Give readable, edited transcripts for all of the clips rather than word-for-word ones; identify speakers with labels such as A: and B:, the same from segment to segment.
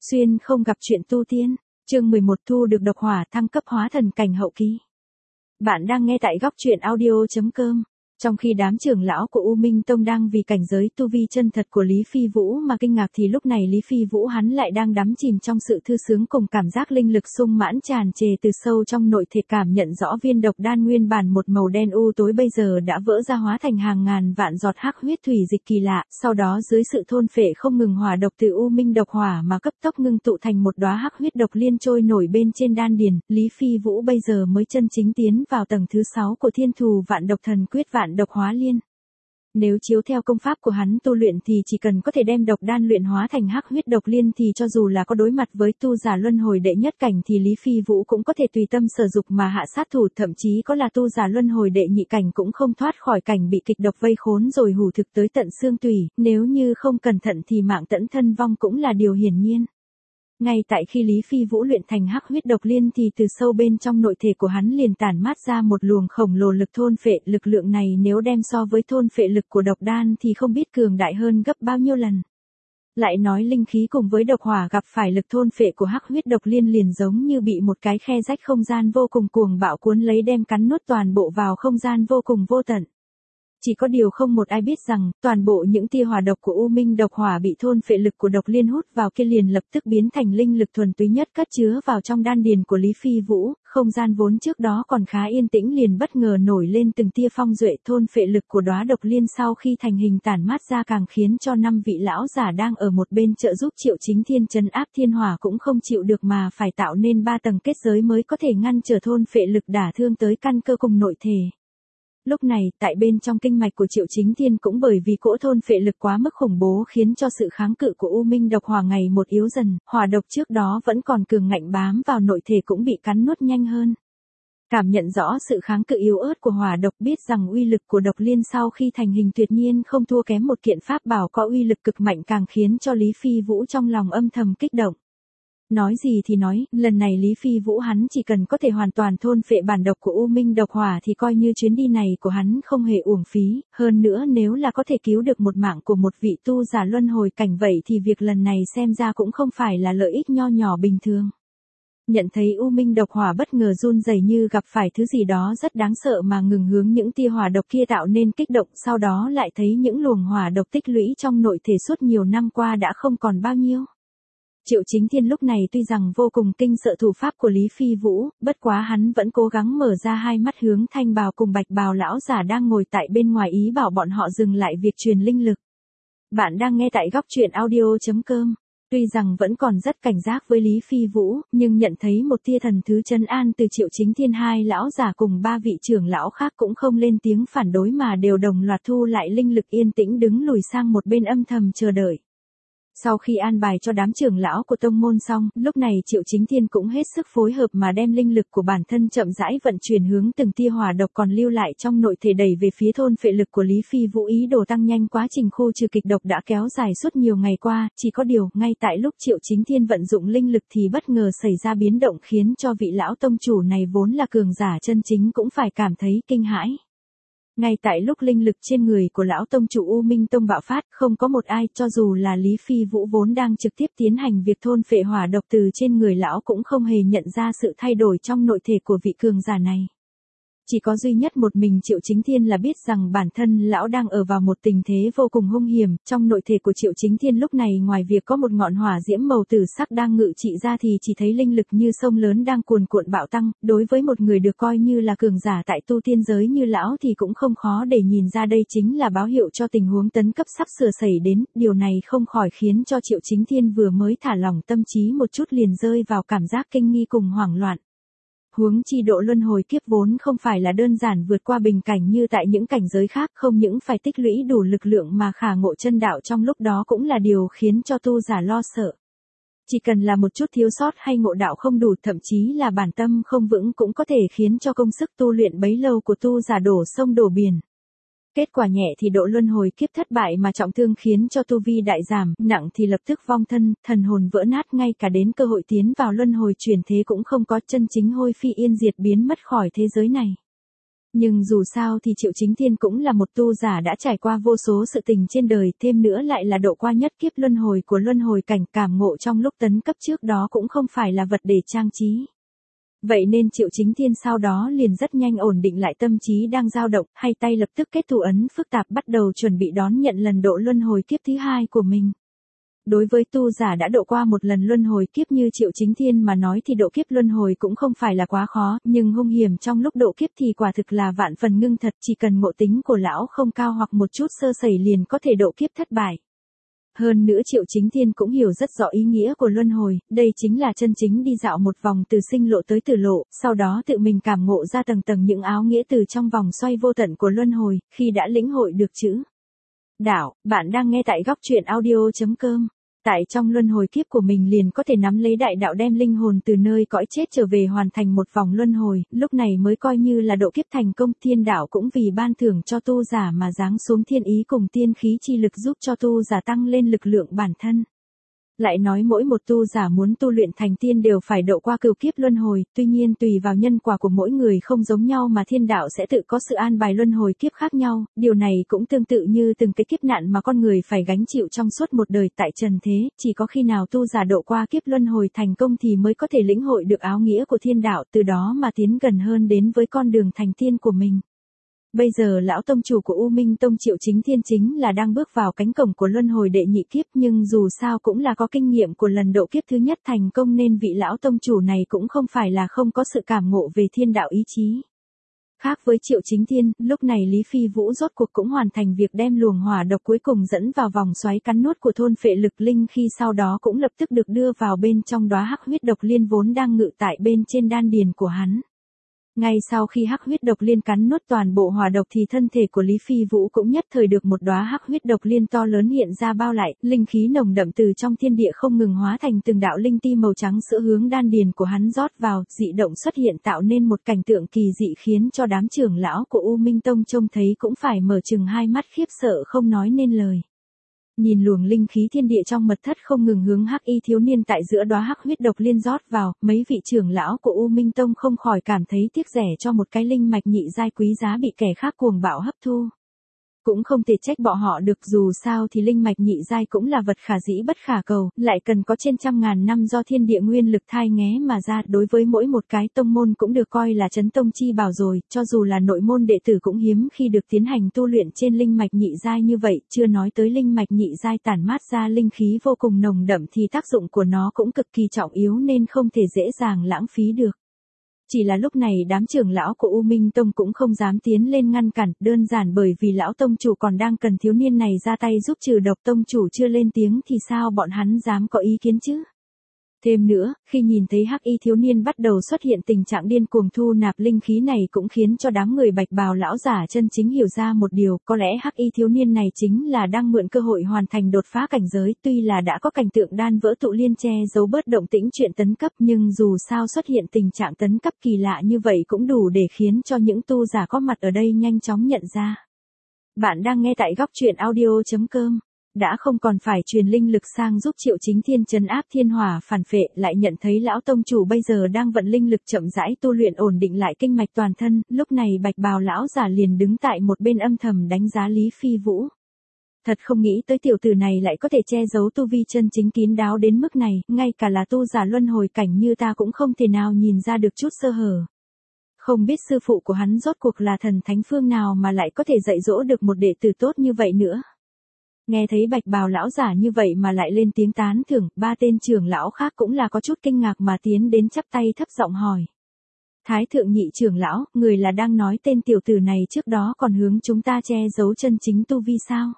A: Xuyên không gặp chuyện tu tiên, chương 11 thu được độc hỏa thăng cấp hóa thần cảnh hậu kỳ. Bạn đang nghe tại góc truyện audio.com. Trong khi đám trưởng lão của U Minh Tông đang vì cảnh giới tu vi chân thật của Lý Phi Vũ mà kinh ngạc thì lúc này Lý Phi Vũ hắn lại đang đắm chìm trong sự thư sướng cùng cảm giác linh lực sung mãn tràn trề từ sâu trong nội thể, cảm nhận rõ viên độc đan nguyên bản một màu đen u tối bây giờ đã vỡ ra hóa thành hàng ngàn vạn giọt hắc huyết thủy dịch kỳ lạ, sau đó dưới sự thôn phệ không ngừng hỏa độc từ U Minh độc hỏa mà cấp tốc ngưng tụ thành một đóa hắc huyết độc liên trôi nổi bên trên đan điền. Lý Phi Vũ bây giờ mới chân chính tiến vào tầng thứ 6 của Thiên Thù Vạn Độc Thần Quyết Vạn Độc Hóa Liên. Nếu chiếu theo công pháp của hắn tu luyện thì chỉ cần có thể đem độc đan luyện hóa thành hắc huyết độc liên thì cho dù là có đối mặt với tu giả luân hồi đệ nhất cảnh thì Lý Phi Vũ cũng có thể tùy tâm sở dục mà hạ sát thủ, thậm chí có là tu giả luân hồi đệ nhị cảnh cũng không thoát khỏi cảnh bị kịch độc vây khốn rồi hủ thực tới tận xương tủy, nếu như không cẩn thận thì mạng tẫn thân vong cũng là điều hiển nhiên. Ngay tại khi Lý Phi Vũ luyện thành hắc huyết độc liên thì từ sâu bên trong nội thể của hắn liền tản mát ra một luồng khổng lồ lực thôn phệ, lực lượng này nếu đem so với thôn phệ lực của độc đan thì không biết cường đại hơn gấp bao nhiêu lần. Lại nói linh khí cùng với độc hỏa gặp phải lực thôn phệ của hắc huyết độc liên liền giống như bị một cái khe rách không gian vô cùng cuồng bạo cuốn lấy đem cắn nuốt toàn bộ vào không gian vô cùng vô tận. Chỉ có điều không một ai biết rằng, toàn bộ những tia hỏa độc của U Minh độc hỏa bị thôn phệ lực của độc liên hút vào kia liền lập tức biến thành linh lực thuần túy nhất cất chứa vào trong đan điền của Lý Phi Vũ, không gian vốn trước đó còn khá yên tĩnh liền bất ngờ nổi lên từng tia phong duệ. Thôn phệ lực của đóa độc liên sau khi thành hình tản mát ra càng khiến cho 5 vị lão giả đang ở một bên trợ giúp Triệu Chính Thiên trấn áp thiên hỏa cũng không chịu được mà phải tạo nên 3 tầng kết giới mới có thể ngăn trở thôn phệ lực đả thương tới căn cơ cùng nội thể. Lúc này, tại bên trong kinh mạch của Triệu Chính Thiên cũng bởi vì cỗ thôn phệ lực quá mức khủng bố khiến cho sự kháng cự của U Minh độc hỏa ngày một yếu dần, hỏa độc trước đó vẫn còn cường ngạnh bám vào nội thể cũng bị cắn nuốt nhanh hơn. Cảm nhận rõ sự kháng cự yếu ớt của hỏa độc, biết rằng uy lực của độc liên sau khi thành hình tuyệt nhiên không thua kém một kiện pháp bảo có uy lực cực mạnh, càng khiến cho Lý Phi Vũ trong lòng âm thầm kích động. Nói gì thì nói, lần này Lý Phi Vũ hắn chỉ cần có thể hoàn toàn thôn phệ bản độc của U Minh độc hỏa thì coi như chuyến đi này của hắn không hề uổng phí, hơn nữa nếu là có thể cứu được một mạng của một vị tu giả luân hồi cảnh vậy thì việc lần này xem ra cũng không phải là lợi ích nho nhỏ bình thường. Nhận thấy U Minh độc hỏa bất ngờ run rẩy như gặp phải thứ gì đó rất đáng sợ mà ngừng hướng những tia hỏa độc kia tạo nên kích động, sau đó lại thấy những luồng hỏa độc tích lũy trong nội thể suốt nhiều năm qua đã không còn bao nhiêu. Triệu Chính Thiên lúc này tuy rằng vô cùng kinh sợ thủ pháp của Lý Phi Vũ, bất quá hắn vẫn cố gắng mở ra hai mắt hướng Thanh Bào cùng Bạch Bào lão giả đang ngồi tại bên ngoài ý bảo bọn họ dừng lại việc truyền linh lực. Bạn đang nghe tại góc truyện audio.com. Tuy rằng vẫn còn rất cảnh giác với Lý Phi Vũ, nhưng nhận thấy một tia thần thứ trấn an từ Triệu Chính Thiên, hai lão giả cùng 3 vị trưởng lão khác cũng không lên tiếng phản đối mà đều đồng loạt thu lại linh lực, yên tĩnh đứng lùi sang một bên âm thầm chờ đợi. Sau khi an bài cho đám trưởng lão của tông môn xong, lúc này Triệu Chính Thiên cũng hết sức phối hợp mà đem linh lực của bản thân chậm rãi vận chuyển hướng từng tia hỏa độc còn lưu lại trong nội thể đẩy về phía thôn phệ lực của Lý Phi Vũ, ý đồ tăng nhanh quá trình khu trừ kịch độc đã kéo dài suốt nhiều ngày qua. Chỉ có điều, ngay tại lúc Triệu Chính Thiên vận dụng linh lực thì bất ngờ xảy ra biến động khiến cho vị lão tông chủ này vốn là cường giả chân chính cũng phải cảm thấy kinh hãi. Ngay tại lúc linh lực trên người của lão tông chủ U Minh Tông bạo phát, không có một ai, cho dù là Lý Phi Vũ vốn đang trực tiếp tiến hành việc thôn phệ hỏa độc từ trên người lão cũng không hề nhận ra sự thay đổi trong nội thể của vị cường giả này. Chỉ có duy nhất một mình Triệu Chính Thiên là biết rằng bản thân lão đang ở vào một tình thế vô cùng hung hiểm. Trong nội thể của Triệu Chính Thiên lúc này ngoài việc có một ngọn hỏa diễm màu tử sắc đang ngự trị ra thì chỉ thấy linh lực như sông lớn đang cuồn cuộn bạo tăng. Đối với một người được coi như là cường giả tại tu tiên giới như lão thì cũng không khó để nhìn ra đây chính là báo hiệu cho tình huống tấn cấp sắp sửa xảy đến. Điều này không khỏi khiến cho Triệu Chính Thiên vừa mới thả lỏng tâm trí một chút liền rơi vào cảm giác kinh nghi cùng hoảng loạn. Huống chi độ luân hồi kiếp vốn không phải là đơn giản vượt qua bình cảnh như tại những cảnh giới khác, không những phải tích lũy đủ lực lượng mà khả ngộ chân đạo trong lúc đó cũng là điều khiến cho tu giả lo sợ. Chỉ cần là một chút thiếu sót hay ngộ đạo không đủ, thậm chí là bản tâm không vững cũng có thể khiến cho công sức tu luyện bấy lâu của tu giả đổ sông đổ biển. Kết quả nhẹ thì độ luân hồi kiếp thất bại mà trọng thương khiến cho tu vi đại giảm, nặng thì lập tức vong thân, thần hồn vỡ nát, ngay cả đến cơ hội tiến vào luân hồi chuyển thế cũng không có, chân chính hôi phi yên diệt biến mất khỏi thế giới này. Nhưng dù sao thì Triệu Chính Thiên cũng là một tu giả đã trải qua vô số sự tình trên đời, thêm nữa lại là độ qua nhất kiếp luân hồi của luân hồi cảnh, cảm ngộ trong lúc tấn cấp trước đó cũng không phải là vật để trang trí. Vậy nên Triệu Chính Thiên sau đó liền rất nhanh ổn định lại tâm trí đang dao động, hai tay lập tức kết thủ ấn phức tạp bắt đầu chuẩn bị đón nhận lần độ luân hồi kiếp thứ hai của mình. Đối với tu giả đã độ qua một lần luân hồi kiếp như Triệu Chính Thiên mà nói thì độ kiếp luân hồi cũng không phải là quá khó, nhưng hung hiểm trong lúc độ kiếp thì quả thực là vạn phần ngưng thật, chỉ cần ngộ tính của lão không cao hoặc một chút sơ sẩy liền có thể độ kiếp thất bại. Hơn nữa Triệu Chính Thiên cũng hiểu rất rõ ý nghĩa của luân hồi, đây chính là chân chính đi dạo một vòng từ sinh lộ tới tử lộ, sau đó tự mình cảm ngộ ra tầng tầng những áo nghĩa từ trong vòng xoay vô tận của luân hồi, khi đã lĩnh hội được chữ đạo, bạn đang nghe tại góc truyện audio.com. Tại trong luân hồi kiếp của mình liền có thể nắm lấy đại đạo đem linh hồn từ nơi cõi chết trở về hoàn thành một vòng luân hồi, lúc này mới coi như là độ kiếp thành công. Thiên đạo cũng vì ban thưởng cho tu giả mà giáng xuống thiên ý cùng tiên khí chi lực giúp cho tu giả tăng lên lực lượng bản thân. Lại nói mỗi một tu giả muốn tu luyện thành tiên đều phải độ qua cửu kiếp luân hồi, tuy nhiên tùy vào nhân quả của mỗi người không giống nhau mà thiên đạo sẽ tự có sự an bài luân hồi kiếp khác nhau, điều này cũng tương tự như từng cái kiếp nạn mà con người phải gánh chịu trong suốt một đời tại trần thế, chỉ có khi nào tu giả độ qua kiếp luân hồi thành công thì mới có thể lĩnh hội được áo nghĩa của thiên đạo, từ đó mà tiến gần hơn đến với con đường thành tiên của mình. Bây giờ lão tông chủ của U Minh Tông Triệu Chính Thiên chính là đang bước vào cánh cổng của luân hồi đệ nhị kiếp, nhưng dù sao cũng là có kinh nghiệm của lần độ kiếp thứ nhất thành công nên vị lão tông chủ này cũng không phải là không có sự cảm ngộ về thiên đạo ý chí. Khác với Triệu Chính Thiên, lúc này Lý Phi Vũ rốt cuộc cũng hoàn thành việc đem luồng hỏa độc cuối cùng dẫn vào vòng xoáy cắn nuốt của thôn phệ lực linh, khi sau đó cũng lập tức được đưa vào bên trong đóa hắc huyết độc liên vốn đang ngự tại bên trên đan điền của hắn. Ngay sau khi hắc huyết độc liên cắn nuốt toàn bộ hỏa độc thì thân thể của Lý Phi Vũ cũng nhất thời được một đóa hắc huyết độc liên to lớn hiện ra bao lại, linh khí nồng đậm từ trong thiên địa không ngừng hóa thành từng đạo linh ti màu trắng sữa hướng đan điền của hắn rót vào, dị động xuất hiện tạo nên một cảnh tượng kỳ dị khiến cho đám trưởng lão của U Minh Tông trông thấy cũng phải mở trừng hai mắt khiếp sợ không nói nên lời. Nhìn luồng linh khí thiên địa trong mật thất không ngừng hướng hắc y thiếu niên tại giữa đóa hắc huyết độc liên rót vào, mấy vị trưởng lão của U Minh Tông không khỏi cảm thấy tiếc rẻ cho một cái linh mạch nhị giai quý giá bị kẻ khác cuồng bạo hấp thu. Cũng không thể trách bọn họ được, dù sao thì linh mạch nhị giai cũng là vật khả dĩ bất khả cầu, lại cần có trên trăm ngàn năm do thiên địa nguyên lực thai nghé mà ra, đối với mỗi một cái tông môn cũng được coi là chấn tông chi bảo rồi, cho dù là nội môn đệ tử cũng hiếm khi được tiến hành tu luyện trên linh mạch nhị giai như vậy, chưa nói tới linh mạch nhị giai tản mát ra linh khí vô cùng nồng đậm thì tác dụng của nó cũng cực kỳ trọng yếu nên không thể dễ dàng lãng phí được. Chỉ là lúc này đám trưởng lão của U Minh Tông cũng không dám tiến lên ngăn cản, đơn giản bởi vì lão tông chủ còn đang cần thiếu niên này ra tay giúp trừ độc, tông chủ chưa lên tiếng thì sao bọn hắn dám có ý kiến chứ. Thêm nữa, khi nhìn thấy hắc y thiếu niên bắt đầu xuất hiện tình trạng điên cuồng thu nạp linh khí này cũng khiến cho đám người bạch bào lão giả chân chính hiểu ra một điều, có lẽ hắc y thiếu niên này chính là đang mượn cơ hội hoàn thành đột phá cảnh giới, tuy là đã có cảnh tượng đan vỡ tụ liên che giấu bớt động tĩnh chuyện tấn cấp nhưng dù sao xuất hiện tình trạng tấn cấp kỳ lạ như vậy cũng đủ để khiến cho những tu giả có mặt ở đây nhanh chóng nhận ra. Bạn đang nghe tại góc truyện audio.com. Đã không còn phải truyền linh lực sang giúp Triệu Chính Thiên trấn áp thiên hỏa phản phệ, lại nhận thấy lão tông chủ bây giờ đang vận linh lực chậm rãi tu luyện ổn định lại kinh mạch toàn thân, lúc này bạch bào lão giả liền đứng tại một bên âm thầm đánh giá Lý Phi Vũ. Thật không nghĩ tới tiểu tử này lại có thể che giấu tu vi chân chính kín đáo đến mức này, ngay cả là tu giả luân hồi cảnh như ta cũng không thể nào nhìn ra được chút sơ hở. Không biết sư phụ của hắn rốt cuộc là thần thánh phương nào mà lại có thể dạy dỗ được một đệ tử tốt như vậy nữa. Nghe thấy bạch bào lão giả như vậy mà lại lên tiếng tán thưởng, ba tên trưởng lão khác cũng là có chút kinh ngạc mà tiến đến chắp tay thấp giọng hỏi. Thái thượng nhị trưởng lão, người là đang nói tên tiểu tử này trước đó còn hướng chúng ta che giấu chân chính tu vi sao?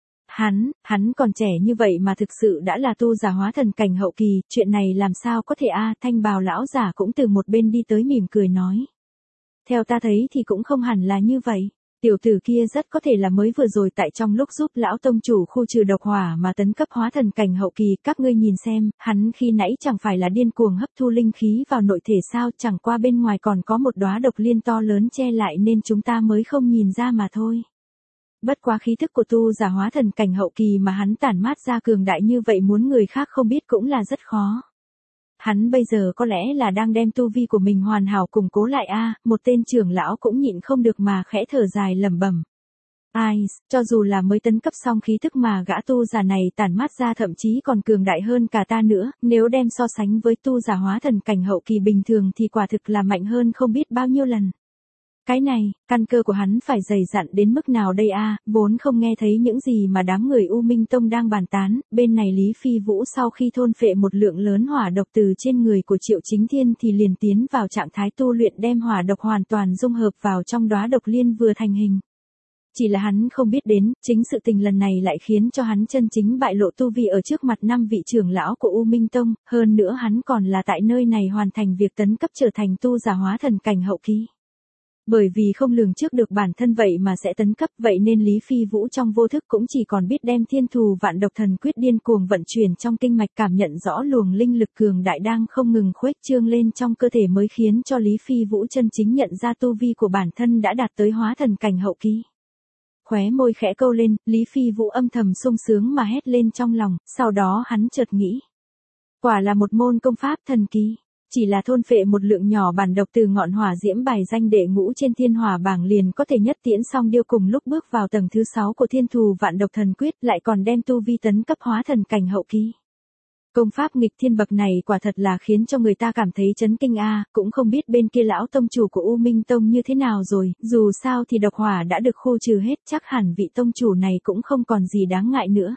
A: Hắn còn trẻ như vậy mà thực sự đã là tu giả hóa thần cảnh hậu kỳ, chuyện này làm sao có thể thanh bào lão giả cũng từ một bên đi tới mỉm cười nói. Theo ta thấy thì cũng không hẳn là như vậy. Tiểu tử kia rất có thể là mới vừa rồi tại trong lúc giúp lão tông chủ khu trừ độc hỏa mà tấn cấp hóa thần cảnh hậu kỳ, các ngươi nhìn xem, hắn khi nãy chẳng phải là điên cuồng hấp thu linh khí vào nội thể sao, chẳng qua bên ngoài còn có một đóa độc liên to lớn che lại nên chúng ta mới không nhìn ra mà thôi. Bất quá khí thức của tu giả hóa thần cảnh hậu kỳ mà hắn tản mát ra cường đại như vậy muốn người khác không biết cũng là rất khó. hắn bây giờ có lẽ là đang đem tu vi của mình hoàn hảo củng cố lại a. Một tên trưởng lão cũng nhịn không được mà khẽ thở dài lẩm bẩm. Ai, cho dù là mới tấn cấp xong khí thức mà gã tu giả này tản mát ra thậm chí còn cường đại hơn cả ta nữa, nếu đem so sánh với tu giả hóa thần cảnh hậu kỳ bình thường thì quả thực là mạnh hơn không biết bao nhiêu lần. Cái này, căn cơ của hắn phải dày dặn đến mức nào đây a? Vốn không nghe thấy những gì mà đám người U Minh Tông đang bàn tán, bên này Lý Phi Vũ sau khi thôn phệ một lượng lớn hỏa độc từ trên người của Triệu Chính Thiên thì liền tiến vào trạng thái tu luyện đem hỏa độc hoàn toàn dung hợp vào trong đóa độc liên vừa thành hình. Chỉ là hắn không biết đến, chính sự tình lần này lại khiến cho hắn chân chính bại lộ tu vi ở trước mặt 5 vị trưởng lão của U Minh Tông, hơn nữa hắn còn là tại nơi này hoàn thành việc tấn cấp trở thành tu giả hóa thần cảnh hậu kỳ. Bởi vì không lường trước được bản thân vậy mà sẽ tấn cấp, vậy nên Lý Phi Vũ trong vô thức cũng chỉ còn biết đem Thiên Thù Vạn Độc Thần Quyết điên cuồng vận chuyển trong kinh mạch, cảm nhận rõ luồng linh lực cường đại đang không ngừng khuếch trương lên trong cơ thể mới khiến cho Lý Phi Vũ chân chính nhận ra tu vi của bản thân đã đạt tới hóa thần cảnh hậu kỳ. Khóe môi khẽ câu lên, Lý Phi Vũ âm thầm sung sướng mà hét lên trong lòng, sau đó hắn chợt nghĩ. Quả là một môn công pháp thần kỳ. Chỉ là thôn phệ một lượng nhỏ bản độc từ ngọn hỏa diễm bài danh đệ ngũ trên thiên hỏa bảng liền có thể nhất tiễn song điêu, cùng lúc bước vào tầng thứ 6 của Thiên Thù Vạn Độc Thần Quyết, lại còn đem tu vi tấn cấp hóa thần cảnh hậu kỳ. Công pháp nghịch thiên bậc này quả thật là khiến cho người ta cảm thấy chấn kinh a. Cũng không biết bên kia lão tông chủ của U Minh Tông như thế nào rồi, dù sao thì độc hỏa đã được khô trừ hết, chắc hẳn vị tông chủ này cũng không còn gì đáng ngại nữa.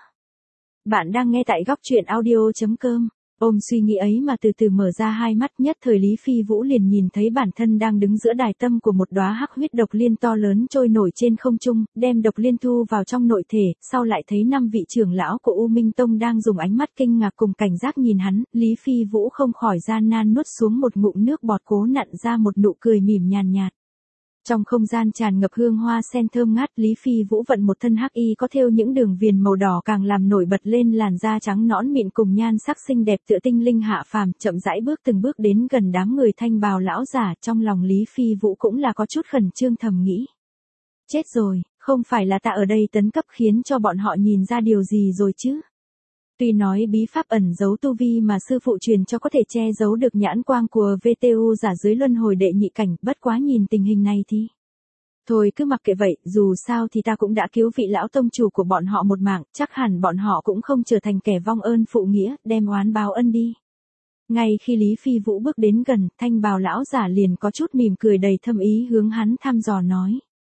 A: Bạn đang nghe tại góc truyện audio.com. Ôm suy nghĩ ấy mà từ từ mở ra hai mắt, nhất thời Lý Phi Vũ liền nhìn thấy bản thân đang đứng giữa đài tâm của một đóa hắc huyết độc liên to lớn trôi nổi trên không trung, đem độc liên thu vào trong nội thể, sau lại thấy 5 vị trưởng lão của U Minh Tông đang dùng ánh mắt kinh ngạc cùng cảnh giác nhìn hắn, Lý Phi Vũ không khỏi gian nan nuốt xuống một ngụm nước bọt, cố nặn ra một nụ cười mỉm nhàn nhạt. Trong không gian tràn ngập hương hoa sen thơm ngát, Lý Phi Vũ vận một thân hắc y có thêu những đường viền màu đỏ càng làm nổi bật lên làn da trắng nõn mịn cùng nhan sắc xinh đẹp tựa tinh linh hạ phàm, chậm rãi bước từng bước đến gần đám người thanh bào lão giả, trong lòng Lý Phi Vũ cũng là có chút khẩn trương thầm nghĩ. Chết rồi, không phải là ta ở đây tấn cấp khiến cho bọn họ nhìn ra điều gì rồi chứ? Tuy nói bí pháp ẩn giấu tu vi mà sư phụ truyền cho có thể che giấu được nhãn quang của VTU giả dưới luân hồi đệ nhị cảnh, bất quá nhìn tình hình này thì. Thôi cứ mặc kệ vậy, dù sao thì ta cũng đã cứu vị lão tông chủ của bọn họ một mạng, chắc hẳn bọn họ cũng không trở thành kẻ vong ơn phụ nghĩa, đem oán báo ân đi. Ngay khi Lý Phi Vũ bước đến gần, thanh bào lão giả liền có chút mỉm cười đầy thâm ý hướng hắn thăm dò nói.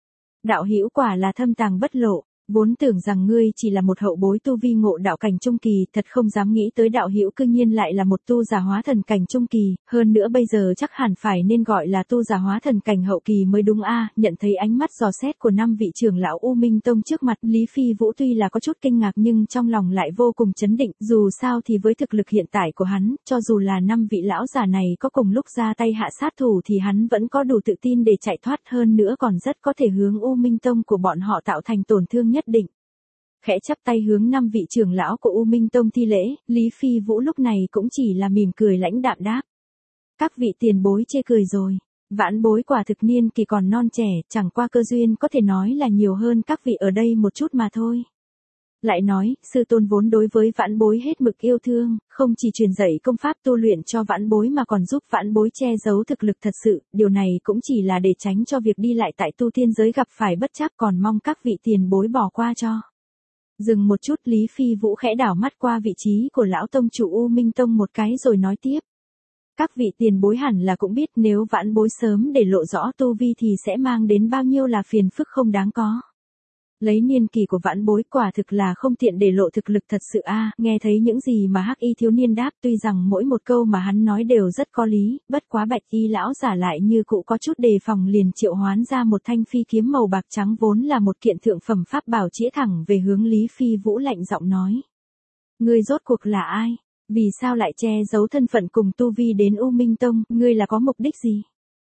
A: Đạo hữu quả là thâm tàng bất lộ. Vốn tưởng rằng ngươi chỉ là một hậu bối tu vi ngộ đạo cảnh trung kỳ, thật không dám nghĩ tới đạo hữu cư nhiên lại là một tu giả hóa thần cảnh trung kỳ, hơn nữa bây giờ chắc hẳn phải nên gọi là tu giả hóa thần cảnh hậu kỳ mới đúng a. Nhận thấy ánh mắt dò xét của 5 vị trưởng lão U Minh Tông trước mặt, Lý Phi Vũ tuy là có chút kinh ngạc nhưng trong lòng lại vô cùng chấn định, dù sao thì với thực lực hiện tại của hắn, cho dù là 5 vị lão giả này có cùng lúc ra tay hạ sát thủ thì hắn vẫn có đủ tự tin để chạy thoát, hơn nữa còn rất có thể hướng U Minh Tông của bọn họ tạo thành tổn thương nhất định. Khẽ chắp tay hướng 5 vị trưởng lão của U Minh Tông thi lễ, Lý Phi Vũ lúc này cũng chỉ là mỉm cười lãnh đạm đáp. Các vị tiền bối chê cười rồi, vãn bối quả thực niên kỳ còn non trẻ, chẳng qua cơ duyên có thể nói là nhiều hơn các vị ở đây một chút mà thôi. Lại nói, sư tôn vốn đối với vãn bối hết mực yêu thương, không chỉ truyền dạy công pháp tu luyện cho vãn bối mà còn giúp vãn bối che giấu thực lực thật sự, điều này cũng chỉ là để tránh cho việc đi lại tại tu thiên giới gặp phải bất trắc, còn mong các vị tiền bối bỏ qua cho. Dừng một chút, Lý Phi Vũ khẽ đảo mắt qua vị trí của lão tông chủ U Minh Tông một cái rồi nói tiếp. Các vị tiền bối hẳn là cũng biết nếu vãn bối sớm để lộ rõ tu vi thì sẽ mang đến bao nhiêu là phiền phức không đáng có. Lấy niên kỳ của vãn bối quả thực là không tiện để lộ thực lực thật sự a. Nghe thấy những gì mà hắc y thiếu niên đáp, tuy rằng mỗi một câu mà hắn nói đều rất có lý, bất quá bạch y lão giả lại như cụ có chút đề phòng liền triệu hoán ra một thanh phi kiếm màu bạc trắng vốn là một kiện thượng phẩm pháp bảo chĩa thẳng về hướng Lý Phi Vũ lạnh giọng nói. Ngươi rốt cuộc là ai? Vì sao lại che giấu thân phận cùng tu vi đến U Minh Tông, ngươi là có mục đích gì?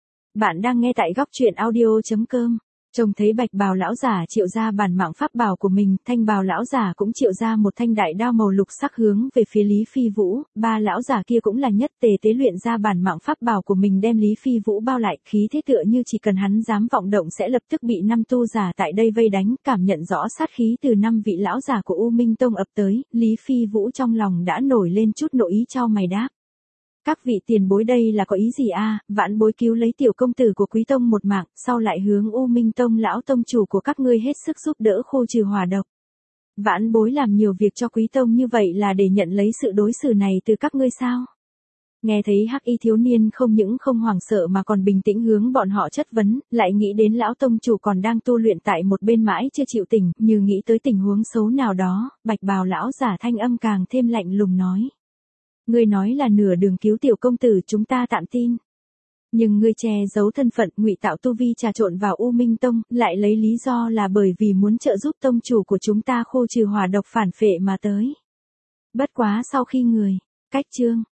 A: Bạn đang nghe tại góc truyện audio.com. Trông thấy bạch bào lão giả triệu ra bản mạng pháp bảo của mình, thanh bào lão giả cũng triệu ra một thanh đại đao màu lục sắc hướng về phía Lý Phi Vũ, ba lão giả kia cũng là nhất tề tế luyện ra bản mạng pháp bảo của mình đem Lý Phi Vũ bao lại, khí thế tựa như chỉ cần hắn dám vọng động sẽ lập tức bị 5 tu giả tại đây vây đánh, cảm nhận rõ sát khí từ 5 vị lão giả của U Minh Tông ập tới, Lý Phi Vũ trong lòng đã nổi lên chút nội ý cho mày đáp. Các vị tiền bối đây là có ý gì a? Vãn bối cứu lấy tiểu công tử của Quý Tông một mạng, sau lại hướng U Minh Tông lão tông chủ của các ngươi hết sức giúp đỡ khô trừ hỏa độc. Vãn bối làm nhiều việc cho Quý Tông như vậy là để nhận lấy sự đối xử này từ các ngươi sao? Nghe thấy hắc y thiếu niên không những không hoảng sợ mà còn bình tĩnh hướng bọn họ chất vấn, lại nghĩ đến lão tông chủ còn đang tu luyện tại một bên mãi chưa chịu tỉnh, như nghĩ tới tình huống xấu nào đó, bạch bào lão giả thanh âm càng thêm lạnh lùng nói. Ngươi nói là nửa đường cứu tiểu công tử, chúng ta tạm tin. Nhưng ngươi che giấu thân phận, ngụy tạo tu vi trà trộn vào U Minh Tông, lại lấy lý do là bởi vì muốn trợ giúp tông chủ của chúng ta khô trừ hỏa độc phản phệ mà tới. Bất quá sau khi người, cách chương.